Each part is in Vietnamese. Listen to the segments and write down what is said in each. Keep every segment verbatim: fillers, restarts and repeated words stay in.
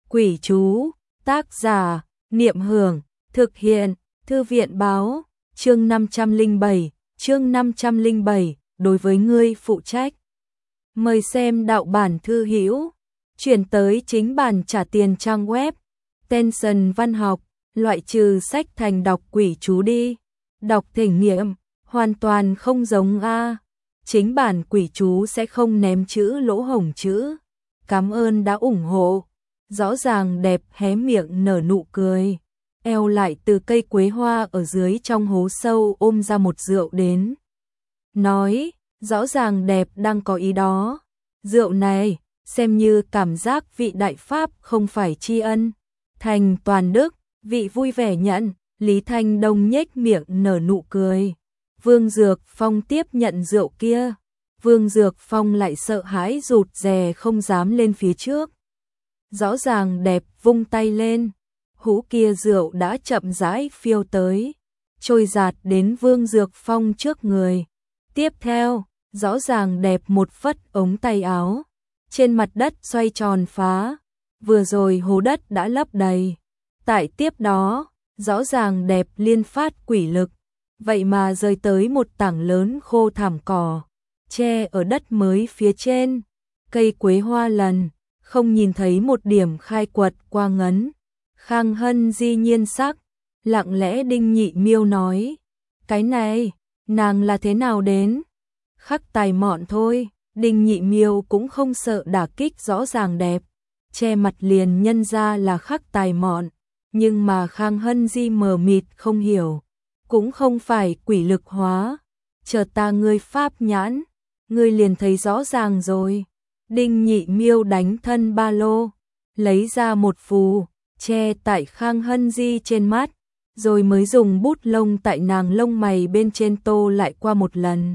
Quỷ chú, tác giả, Niệm Hưởng, thực hiện, Thư viện báo, chương năm trăm lẻ bảy, chương năm trăm lẻ bảy, đối với ngươi phụ trách. Mời xem đạo bản thư hữu, chuyển tới chính bản trả tiền trang web, Tension Văn học, loại trừ sách thành đọc quỷ chú đi, đọc thể nghiệm, hoàn toàn không giống A. Chính bản quỷ chú sẽ không ném chữ lỗ hổng chữ. Cảm ơn đã ủng hộ. Rõ ràng đẹp hé miệng nở nụ cười. Eo lại từ cây quế hoa ở dưới trong hố sâu ôm ra một rượu đến. Nói, rõ ràng đẹp đang có ý đó. Rượu này, xem như cảm giác vị đại pháp không phải tri ân. Thành toàn đức, vị vui vẻ nhận, Lý Thanh Đông nhếch miệng nở nụ cười. Vương Dược Phong tiếp nhận rượu kia. Vương Dược Phong lại sợ hãi rụt rè không dám lên phía trước. Rõ ràng đẹp vung tay lên. Hũ kia rượu đã chậm rãi phiêu tới. Trôi giạt đến Vương Dược Phong trước người. Tiếp theo, rõ ràng đẹp một phất ống tay áo. Trên mặt đất xoay tròn phá. Vừa rồi hố đất đã lấp đầy. Tại tiếp đó, rõ ràng đẹp liên phát quỷ lực. Vậy mà rơi tới một tảng lớn khô thảm cỏ, che ở đất mới phía trên. Cây quế hoa lần, không nhìn thấy một điểm khai quật qua ngấn. Khang Hân Di nhiên sắc, lặng lẽ Đinh Nhị Miêu nói. Cái này, nàng là thế nào đến? Khắc tài mọn thôi, Đinh Nhị Miêu cũng không sợ đả kích rõ ràng đẹp. Che mặt liền nhân ra là khắc tài mọn, nhưng mà Khang Hân Di mờ mịt không hiểu. Cũng không phải quỷ lực hóa, chờ ta ngươi pháp nhãn, ngươi liền thấy rõ ràng rồi. Đinh Nhị Miêu đánh thân ba lô, lấy ra một phù, che tại Khang Hân Di trên mắt, rồi mới dùng bút lông tại nàng lông mày bên trên tô lại qua một lần.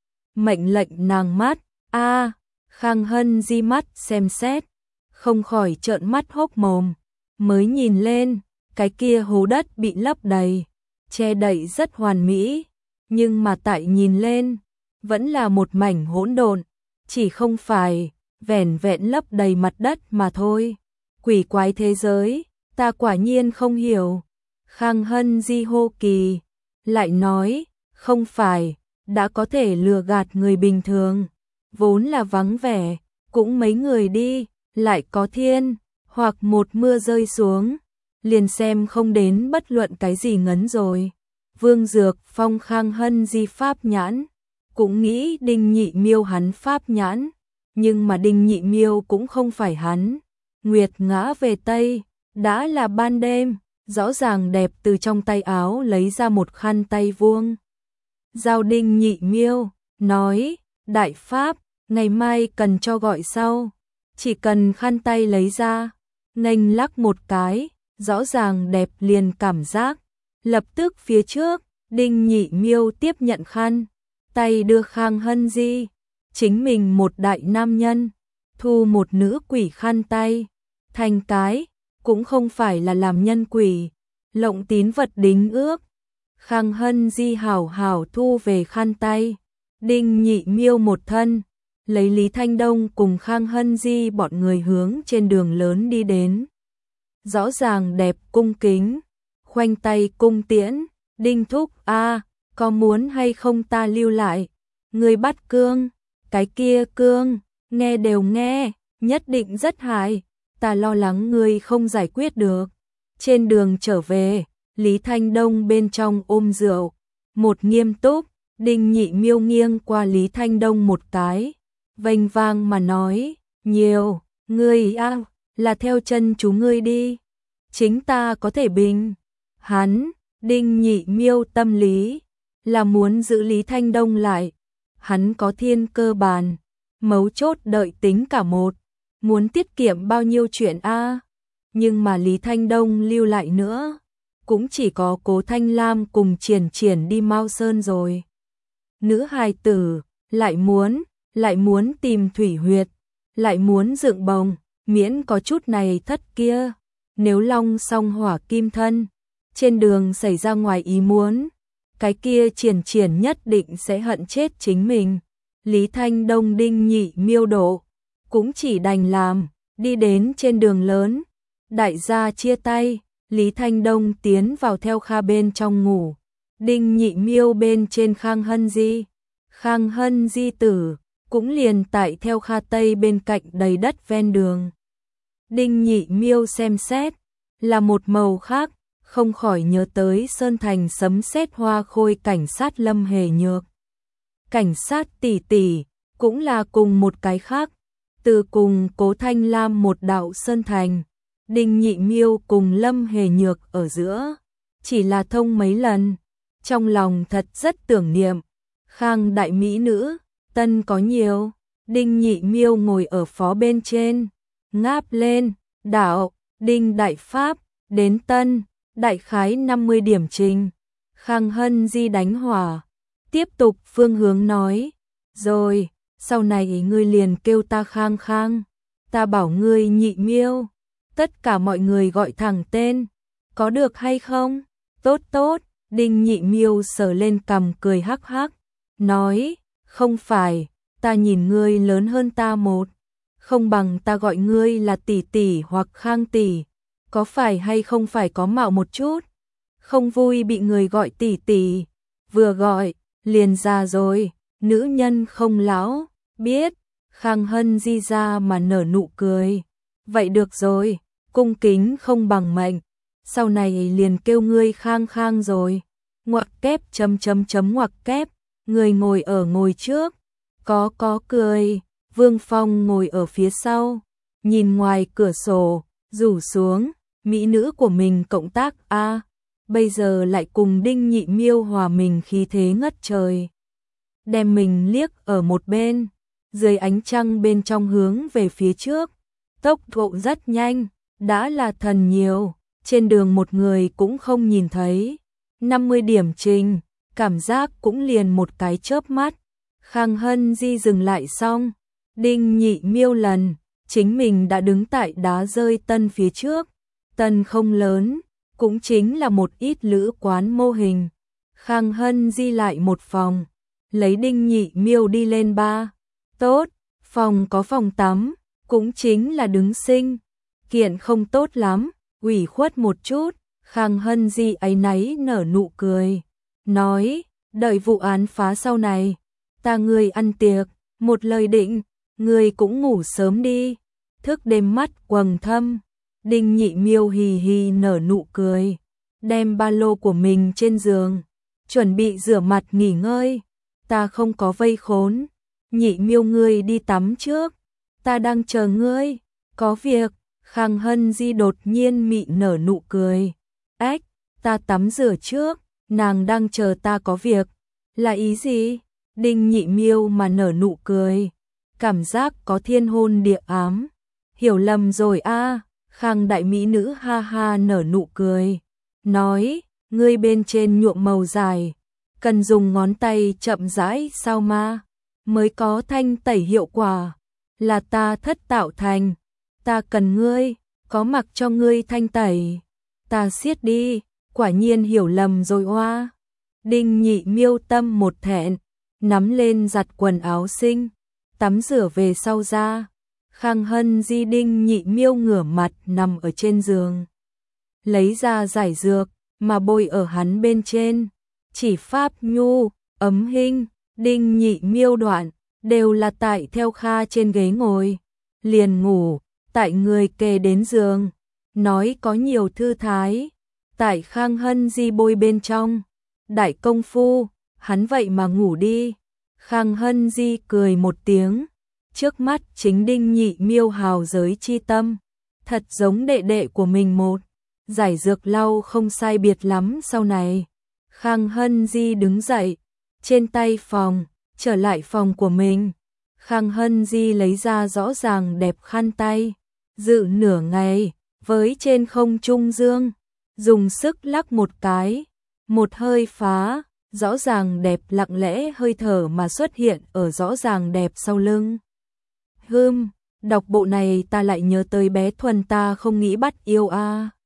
Mệnh lệnh nàng mắt, a Khang Hân Di mắt xem xét, không khỏi trợn mắt hốc mồm, mới nhìn lên, cái kia hố đất bị lấp đầy. Che đậy rất hoàn mỹ, nhưng mà tại nhìn lên, vẫn là một mảnh hỗn độn, chỉ không phải vẻn vẹn lấp đầy mặt đất mà thôi. Quỷ quái thế giới, ta quả nhiên không hiểu. Khang Hân Di hô kỳ, lại nói, không phải, đã có thể lừa gạt người bình thường, vốn là vắng vẻ, cũng mấy người đi, lại có thiên, hoặc một mưa rơi xuống. Liền xem không đến bất luận cái gì ngấn rồi. Vương Dược Phong Khang Hân Di pháp nhãn, cũng nghĩ Đinh Nhị Miêu hắn pháp nhãn, nhưng mà Đinh Nhị Miêu cũng không phải hắn. Nguyệt ngã về Tây, đã là ban đêm, rõ ràng đẹp từ trong tay áo lấy ra một khăn tay vuông. Giao Đinh Nhị Miêu, nói, đại pháp, ngày mai cần cho gọi sau, chỉ cần khăn tay lấy ra, nghênh lắc một cái. Rõ ràng đẹp liền cảm giác, lập tức phía trước, Đinh Nhị Miêu tiếp nhận khăn, tay đưa Khang Hân Di, chính mình một đại nam nhân, thu một nữ quỷ khăn tay, thành cái, cũng không phải là làm nhân quỷ, lộng tín vật đính ước. Khang Hân Di hảo hảo thu về khăn tay, Đinh Nhị Miêu một thân, lấy Lý Thanh Đông cùng Khang Hân Di bọn người hướng trên đường lớn đi đến. Rõ ràng đẹp cung kính, khoanh tay cung tiễn, Đinh thúc a, có muốn hay không ta lưu lại? Người bắt cương, cái kia cương, nghe đều nghe, nhất định rất hại, ta lo lắng người không giải quyết được. Trên đường trở về, Lý Thanh Đông bên trong ôm rượu, một nghiêm túc, Đinh Nhị Miêu nghiêng qua Lý Thanh Đông một cái, vênh vang mà nói, nhiều, ngươi a, là theo chân chú ngươi đi, chính ta có thể bình. Hắn, Đinh Nhị Miêu tâm lý, là muốn giữ Lý Thanh Đông lại, hắn có thiên cơ bàn, mấu chốt đợi tính cả một, muốn tiết kiệm bao nhiêu chuyện a, nhưng mà Lý Thanh Đông lưu lại nữa, cũng chỉ có Cố Thanh Lam cùng Triển Triển đi Mao Sơn rồi. Nữ hài tử, lại muốn, lại muốn tìm thủy huyệt, lại muốn dựng bồng, miễn có chút này thất kia, nếu long song hỏa kim thân, trên đường xảy ra ngoài ý muốn, cái kia Triển Triển nhất định sẽ hận chết chính mình. Lý Thanh Đông Đinh Nhị Miêu độ, cũng chỉ đành làm, đi đến trên đường lớn, Đại gia chia tay, Lý Thanh Đông tiến vào theo Kha bên trong ngủ. Đinh Nhị Miêu bên trên Khang Hân Di. Khang Hân Di tử, cũng liền tại theo Kha Tây bên cạnh đầy đất ven đường. Đinh Nhị Miêu xem xét, là một màu khác, không khỏi nhớ tới Sơn Thành sấm sét hoa khôi cảnh sát Lâm Hề Nhược. Cảnh sát tỷ tỷ, cũng là cùng một cái khác, từ cùng Cố Thanh Lam một đạo Sơn Thành. Đinh Nhị Miêu cùng Lâm Hề Nhược ở giữa, chỉ là thông mấy lần, trong lòng thật rất tưởng niệm. Khang đại mỹ nữ, tân có nhiều. Đinh Nhị Miêu ngồi ở phó bên trên, ngáp lên, đạo, Đinh Đại Pháp, đến tân, đại khái năm mươi điểm trình. Khang Hân Di đánh hỏa, tiếp tục phương hướng nói, rồi, sau này ngươi liền kêu ta Khang Khang, ta bảo ngươi Nhị Miêu, tất cả mọi người gọi thẳng tên, có được hay không? Tốt tốt, Đinh Nhị Miêu sờ lên cằm cười hắc hắc, nói, không phải, ta nhìn ngươi lớn hơn ta một, không bằng ta gọi ngươi là tỷ tỷ hoặc Khang tỷ, có phải hay không phải có mạo một chút, không vui bị người gọi tỷ tỷ, vừa gọi, liền già rồi, nữ nhân không lão, biết. Khang Hân Di ra mà nở nụ cười, vậy được rồi, cung kính không bằng mệnh, sau này liền kêu ngươi Khang Khang rồi. Ngoặc kép chấm chấm chấm ngoặc kép, người ngồi ở ngồi trước, có có cười, Vương Phong ngồi ở phía sau, nhìn ngoài cửa sổ, rủ xuống, mỹ nữ của mình cộng tác a, bây giờ lại cùng Đinh Nhị Miêu hòa mình khí thế ngất trời. Đem mình liếc ở một bên, dưới ánh trăng bên trong hướng về phía trước, tốc độ rất nhanh, đã là thần nhiều, trên đường một người cũng không nhìn thấy. năm mươi điểm trình, cảm giác cũng liền một cái chớp mắt. Khang Hân Di dừng lại xong, Đinh Nhị Miêu lần, chính mình đã đứng tại đá rơi tân phía trước. Tân không lớn, cũng chính là một ít lữ quán mô hình. Khang Hân Di lại một phòng, lấy Đinh Nhị Miêu đi lên ba. Tốt, phòng có phòng tắm, cũng chính là đứng sinh. Kiện không tốt lắm, ủy khuất một chút. Khang Hân Di áy náy nở nụ cười, nói, đợi vụ án phá sau này, ta ngươi ăn tiệc, một lời định, ngươi cũng ngủ sớm đi, thức đêm mắt quầng thâm. Đinh Nhị Miêu hì hì nở nụ cười, đem ba lô của mình trên giường, chuẩn bị rửa mặt nghỉ ngơi, ta không có vây khốn, Nhị Miêu ngươi đi tắm trước, ta đang chờ ngươi, có việc. Khang Hân Di đột nhiên mị nở nụ cười. Ếch, ta tắm rửa trước, nàng đang chờ ta có việc. Là ý gì? Đinh Nhị Miêu mà nở nụ cười, cảm giác có thiên hôn địa ám. Hiểu lầm rồi a. À. Khang đại mỹ nữ ha ha nở nụ cười, nói, ngươi bên trên nhuộm màu dài, cần dùng ngón tay chậm rãi sao ma, mới có thanh tẩy hiệu quả, là ta thất tạo thành, ta cần ngươi, có mặc cho ngươi thanh tẩy. Ta siết đi, quả nhiên hiểu lầm rồi oa. Đinh Nhị Miêu tâm một thẹn, nắm lên giặt quần áo sinh, tắm rửa về sau ra. Khang Hân Di Đinh Nhị Miêu ngửa mặt nằm ở trên giường, lấy ra giải dược mà bôi ở hắn bên trên, chỉ pháp nhu, ấm hinh, Đinh Nhị Miêu đoạn, đều là tại theo Kha trên ghế ngồi, liền ngủ, tại người kề đến giường. Nói có nhiều thư thái, tại Khang Hân Di bôi bên trong, đại công phu, hắn vậy mà ngủ đi. Khang Hân Di cười một tiếng, trước mắt chính Đinh Nhị Miêu hào giới chi tâm, thật giống đệ đệ của mình một, giải dược lau không sai biệt lắm sau này. Khang Hân Di đứng dậy, trên tay phòng, trở lại phòng của mình. Khang Hân Di lấy ra rõ ràng đẹp khăn tay, dự nửa ngày, với trên không trung dương, dùng sức lắc một cái, một hơi phá, rõ ràng đẹp lặng lẽ hơi thở mà xuất hiện ở rõ ràng đẹp sau lưng. Hừm, đọc bộ này ta lại nhớ tới bé Thuần ta không nghĩ bắt yêu a. À.